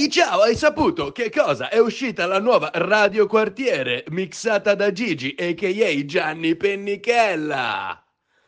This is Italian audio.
Ehi, ciao, hai saputo che cosa? È uscita la nuova Radio Quartiere, mixata da Gigi, a.k.a. Gianni Pennichella.